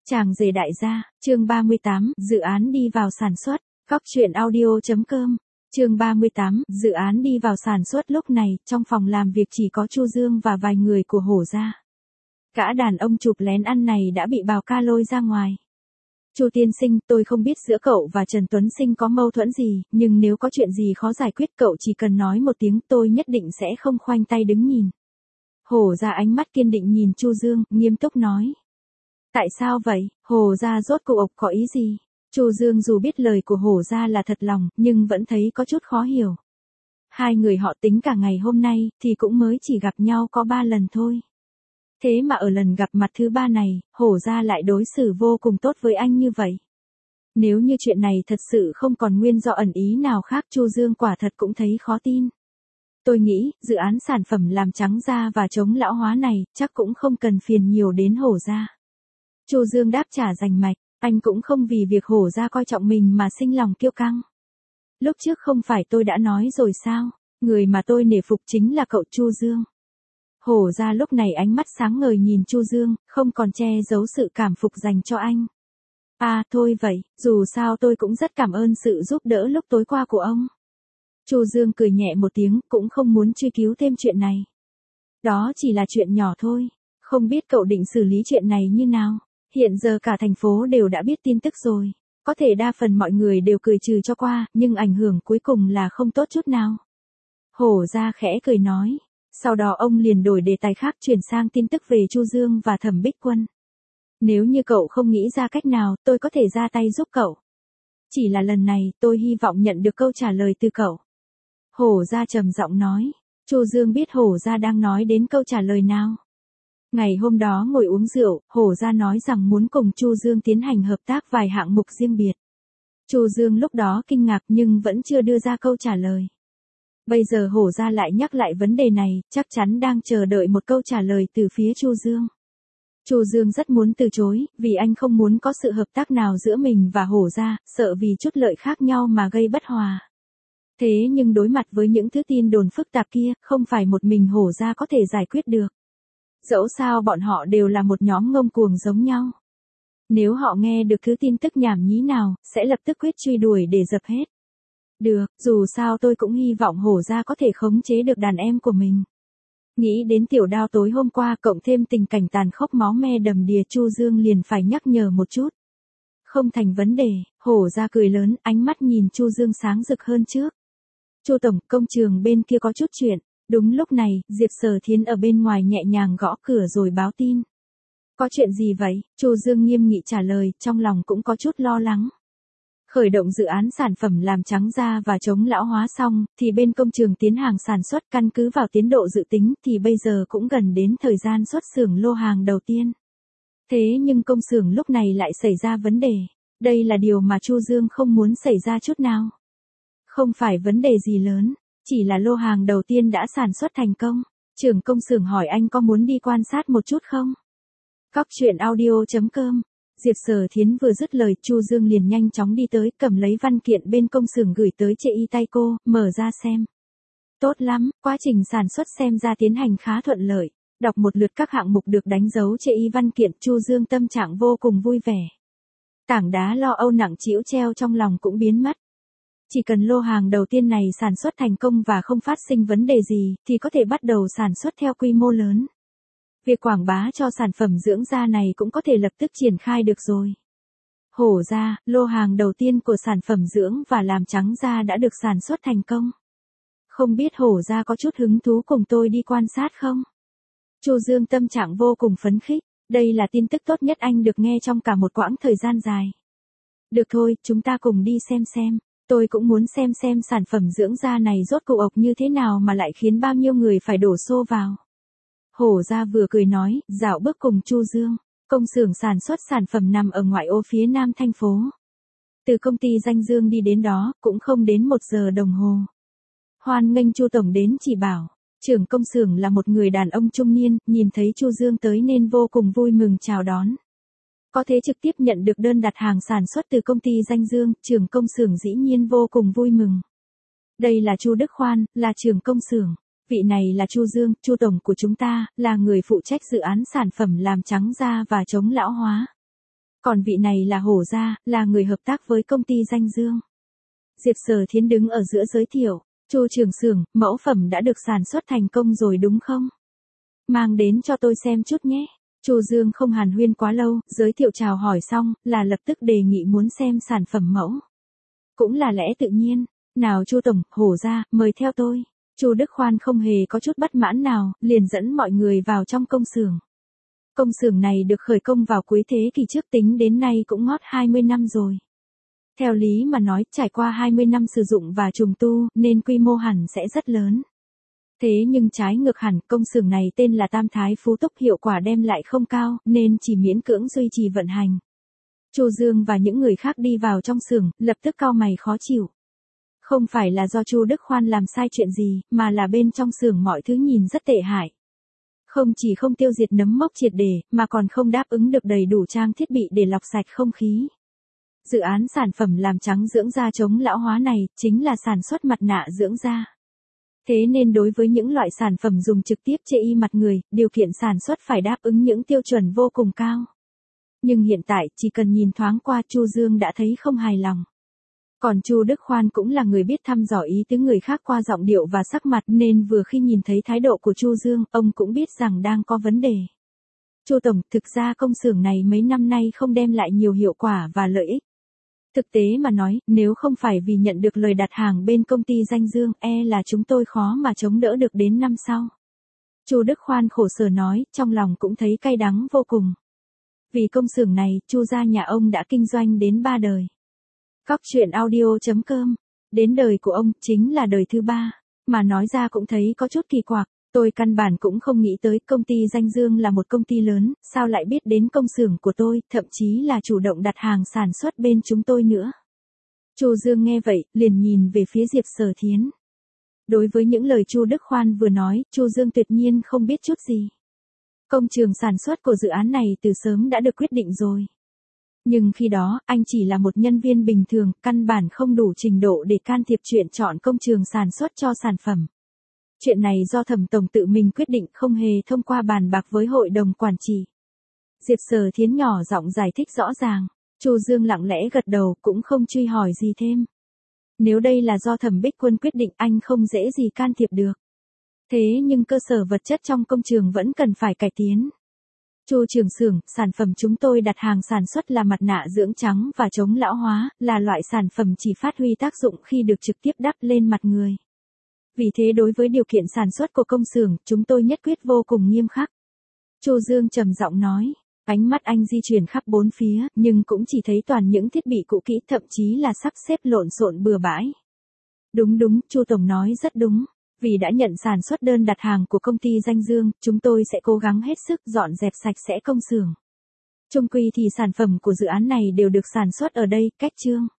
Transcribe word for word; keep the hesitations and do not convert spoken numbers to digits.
Chàng rể đại gia, chương ba mươi tám, dự án đi vào sản xuất, góc truyện audio.com. Chương ba mươi tám, dự án đi vào sản xuất. Lúc này, trong phòng làm việc chỉ có Chu Dương và vài người của Hổ gia. Cả đàn ông chụp lén ăn này đã bị Bào Ca lôi ra ngoài. Chu tiên sinh, tôi không biết giữa cậu và Trần Tuấn Sinh có mâu thuẫn gì, nhưng nếu có chuyện gì khó giải quyết cậu chỉ cần nói một tiếng, tôi nhất định sẽ không khoanh tay đứng nhìn. Hổ gia ánh mắt kiên định nhìn Chu Dương, nghiêm túc nói. Tại sao vậy? Hổ gia rốt cuộc có ý gì? Chu Dương dù biết lời của Hổ gia là thật lòng, nhưng vẫn thấy có chút khó hiểu. Hai người họ tính cả ngày hôm nay, thì cũng mới chỉ gặp nhau có ba lần thôi. Thế mà ở lần gặp mặt thứ ba này, Hổ gia lại đối xử vô cùng tốt với anh như vậy. Nếu như chuyện này thật sự không còn nguyên do ẩn ý nào khác, Chu Dương quả thật cũng thấy khó tin. Tôi nghĩ, dự án sản phẩm làm trắng da và chống lão hóa này, chắc cũng không cần phiền nhiều đến Hổ gia. Chu Dương đáp trả rành mạch, anh cũng không vì việc Hổ gia coi trọng mình mà sinh lòng kiêu căng. Lúc trước không phải tôi đã nói rồi sao, người mà tôi nể phục chính là cậu Chu Dương. Hổ gia lúc này ánh mắt sáng ngời nhìn Chu Dương, không còn che giấu sự cảm phục dành cho anh. À, thôi vậy, dù sao tôi cũng rất cảm ơn sự giúp đỡ lúc tối qua của ông. Chu Dương cười nhẹ một tiếng, cũng không muốn truy cứu thêm chuyện này. Đó chỉ là chuyện nhỏ thôi, không biết cậu định xử lý chuyện này như nào. Hiện giờ cả thành phố đều đã biết tin tức rồi, có thể đa phần mọi người đều cười trừ cho qua, nhưng ảnh hưởng cuối cùng là không tốt chút nào. Hổ gia khẽ cười nói, sau đó ông liền đổi đề tài khác chuyển sang tin tức về Chu Dương và Thẩm Bích Quân. Nếu như cậu không nghĩ ra cách nào, tôi có thể ra tay giúp cậu. Chỉ là lần này, tôi hy vọng nhận được câu trả lời từ cậu. Hổ gia trầm giọng nói, Chu Dương biết Hổ gia đang nói đến câu trả lời nào. Ngày hôm đó ngồi uống rượu, Hổ gia nói rằng muốn cùng Chu Dương tiến hành hợp tác vài hạng mục riêng biệt. Chu Dương lúc đó kinh ngạc nhưng vẫn chưa đưa ra câu trả lời. Bây giờ Hổ gia lại nhắc lại vấn đề này, chắc chắn đang chờ đợi một câu trả lời từ phía Chu Dương. Chu Dương rất muốn từ chối, vì anh không muốn có sự hợp tác nào giữa mình và Hổ gia, sợ vì chút lợi khác nhau mà gây bất hòa. Thế nhưng đối mặt với những thứ tin đồn phức tạp kia, không phải một mình Hổ gia có thể giải quyết được. Dẫu sao bọn họ đều là một nhóm ngông cuồng giống nhau. Nếu họ nghe được thứ tin tức nhảm nhí nào, sẽ lập tức quyết truy đuổi để dập hết. Được, dù sao tôi cũng hy vọng Hổ gia có thể khống chế được đàn em của mình. Nghĩ đến Tiểu Đao tối hôm qua cộng thêm tình cảnh tàn khốc máu me đầm đìa, Chu Dương liền phải nhắc nhở một chút. Không thành vấn đề, Hổ gia cười lớn, ánh mắt nhìn Chu Dương sáng rực hơn trước. Chu tổng, công trường bên kia có chút chuyện. Đúng lúc này, Diệp Sở Thiến ở bên ngoài nhẹ nhàng gõ cửa rồi báo tin. Có chuyện gì vậy? Chu Dương nghiêm nghị trả lời, trong lòng cũng có chút lo lắng. Khởi động dự án sản phẩm làm trắng da và chống lão hóa xong, thì bên công trường tiến hàng sản xuất, căn cứ vào tiến độ dự tính thì bây giờ cũng gần đến thời gian xuất xưởng lô hàng đầu tiên. Thế nhưng công xưởng lúc này lại xảy ra vấn đề. Đây là điều mà Chu Dương không muốn xảy ra chút nào. Không phải vấn đề gì lớn. Chỉ là lô hàng đầu tiên đã sản xuất thành công. Trưởng công xưởng hỏi anh có muốn đi quan sát một chút không? Góc truyện audio.com. Diệp Sở Thiến vừa dứt lời, Chu Dương liền nhanh chóng đi tới, cầm lấy văn kiện bên công xưởng gửi tới chê y tay cô, mở ra xem. Tốt lắm, quá trình sản xuất xem ra tiến hành khá thuận lợi. Đọc một lượt các hạng mục được đánh dấu chê y văn kiện, Chu Dương tâm trạng vô cùng vui vẻ. Tảng đá lo âu nặng trĩu treo trong lòng cũng biến mất. Chỉ cần lô hàng đầu tiên này sản xuất thành công và không phát sinh vấn đề gì, thì có thể bắt đầu sản xuất theo quy mô lớn. Việc quảng bá cho sản phẩm dưỡng da này cũng có thể lập tức triển khai được rồi. Hổ gia, lô hàng đầu tiên của sản phẩm dưỡng và làm trắng da đã được sản xuất thành công. Không biết Hổ gia có chút hứng thú cùng tôi đi quan sát không? Chu Dương tâm trạng vô cùng phấn khích, đây là tin tức tốt nhất anh được nghe trong cả một quãng thời gian dài. Được thôi, chúng ta cùng đi xem xem. Tôi cũng muốn xem xem sản phẩm dưỡng da này rốt cuộc ộc như thế nào mà lại khiến bao nhiêu người phải đổ xô vào. Hổ gia vừa cười nói, dạo bước cùng Chu Dương. Công xưởng sản xuất sản phẩm nằm ở ngoại ô phía nam thành phố. Từ công ty Danh Dương đi đến đó, cũng không đến một giờ đồng hồ. Hoan nghênh Chu tổng đến chỉ bảo. Trưởng công xưởng là một người đàn ông trung niên, nhìn thấy Chu Dương tới nên vô cùng vui mừng chào đón. Có thể trực tiếp nhận được đơn đặt hàng sản xuất từ công ty Danh Dương, trưởng công xưởng dĩ nhiên vô cùng vui mừng. Đây là Chu Đức Khoan, là trưởng công xưởng. Vị này là Chu Dương, Chu tổng của chúng ta, là người phụ trách dự án sản phẩm làm trắng da và chống lão hóa. Còn vị này là Hổ Gia, là người hợp tác với công ty Danh Dương. Diệp Sở Thiến đứng ở giữa giới thiệu, Chu trưởng xưởng, mẫu phẩm đã được sản xuất thành công rồi đúng không? Mang đến cho tôi xem chút nhé. Chu Dương không hàn huyên quá lâu, giới thiệu chào hỏi xong, là lập tức đề nghị muốn xem sản phẩm mẫu. Cũng là lẽ tự nhiên, nào Chu tổng, Hổ Gia, mời theo tôi. Chu Đức Khoan không hề có chút bất mãn nào, liền dẫn mọi người vào trong công xưởng. Công xưởng này được khởi công vào cuối thế kỷ trước, tính đến nay cũng ngót hai mươi năm rồi. Theo lý mà nói, trải qua hai mươi năm sử dụng và trùng tu, nên quy mô hẳn sẽ rất lớn. Thế nhưng trái ngược hẳn, công xưởng này tên là Tam Thái Phú Túc, hiệu quả đem lại không cao, nên chỉ miễn cưỡng duy trì vận hành. Chu Dương và những người khác đi vào trong xưởng, lập tức cau mày khó chịu. Không phải là do Chu Đức Khoan làm sai chuyện gì, mà là bên trong xưởng mọi thứ nhìn rất tệ hại. Không chỉ không tiêu diệt nấm mốc triệt để, mà còn không đáp ứng được đầy đủ trang thiết bị để lọc sạch không khí. Dự án sản phẩm làm trắng dưỡng da chống lão hóa này, chính là sản xuất mặt nạ dưỡng da. Thế nên đối với những loại sản phẩm dùng trực tiếp che y mặt người, điều kiện sản xuất phải đáp ứng những tiêu chuẩn vô cùng cao. Nhưng hiện tại, chỉ cần nhìn thoáng qua, Chu Dương đã thấy không hài lòng. Còn Chu Đức Khoan cũng là người biết thăm dò ý tứ người khác qua giọng điệu và sắc mặt, nên vừa khi nhìn thấy thái độ của Chu Dương, ông cũng biết rằng đang có vấn đề. Chu tổng, thực ra công xưởng này mấy năm nay không đem lại nhiều hiệu quả và lợi ích. Thực tế mà nói, nếu không phải vì nhận được lời đặt hàng bên công ty Danh Dương, e là chúng tôi khó mà chống đỡ được đến năm sau. Chu Đức Khoan khổ sở nói, trong lòng cũng thấy cay đắng vô cùng. Vì công xưởng này, Chu gia nhà ông đã kinh doanh đến ba đời. Cóc truyện audio chấm com, đến đời của ông, chính là đời thứ ba, mà nói ra cũng thấy có chút kỳ quặc. Tôi căn bản cũng không nghĩ tới công ty Danh Dương là một công ty lớn, sao lại biết đến công xưởng của tôi, thậm chí là chủ động đặt hàng sản xuất bên chúng tôi nữa. Chu Dương nghe vậy, liền nhìn về phía Diệp Sở Thiến. Đối với những lời Chu Đức Khoan vừa nói, Chu Dương tuyệt nhiên không biết chút gì. Công trường sản xuất của dự án này từ sớm đã được quyết định rồi. Nhưng khi đó, anh chỉ là một nhân viên bình thường, căn bản không đủ trình độ để can thiệp chuyện chọn công trường sản xuất cho sản phẩm. Chuyện này do Thẩm tổng tự mình quyết định, không hề thông qua bàn bạc với hội đồng quản trị. Diệp Sở Thiến nhỏ giọng giải thích rõ ràng. Chu Dương lặng lẽ gật đầu, cũng không truy hỏi gì thêm. Nếu đây là do Thẩm Bích Quân quyết định, anh không dễ gì can thiệp được. Thế nhưng cơ sở vật chất trong công trường vẫn cần phải cải tiến. Chu trưởng xưởng, sản phẩm chúng tôi đặt hàng sản xuất là mặt nạ dưỡng trắng và chống lão hóa, là loại sản phẩm chỉ phát huy tác dụng khi được trực tiếp đắp lên mặt người. Vì thế đối với điều kiện sản xuất của công xưởng, chúng tôi nhất quyết vô cùng nghiêm khắc. Chu Dương trầm giọng nói, ánh mắt anh di chuyển khắp bốn phía, nhưng cũng chỉ thấy toàn những thiết bị cũ kỹ, thậm chí là sắp xếp lộn xộn bừa bãi. Đúng đúng, Chu tổng nói rất đúng. Vì đã nhận sản xuất đơn đặt hàng của công ty Danh Dương, chúng tôi sẽ cố gắng hết sức dọn dẹp sạch sẽ công xưởng. Chung quy thì sản phẩm của dự án này đều được sản xuất ở đây, cách chương.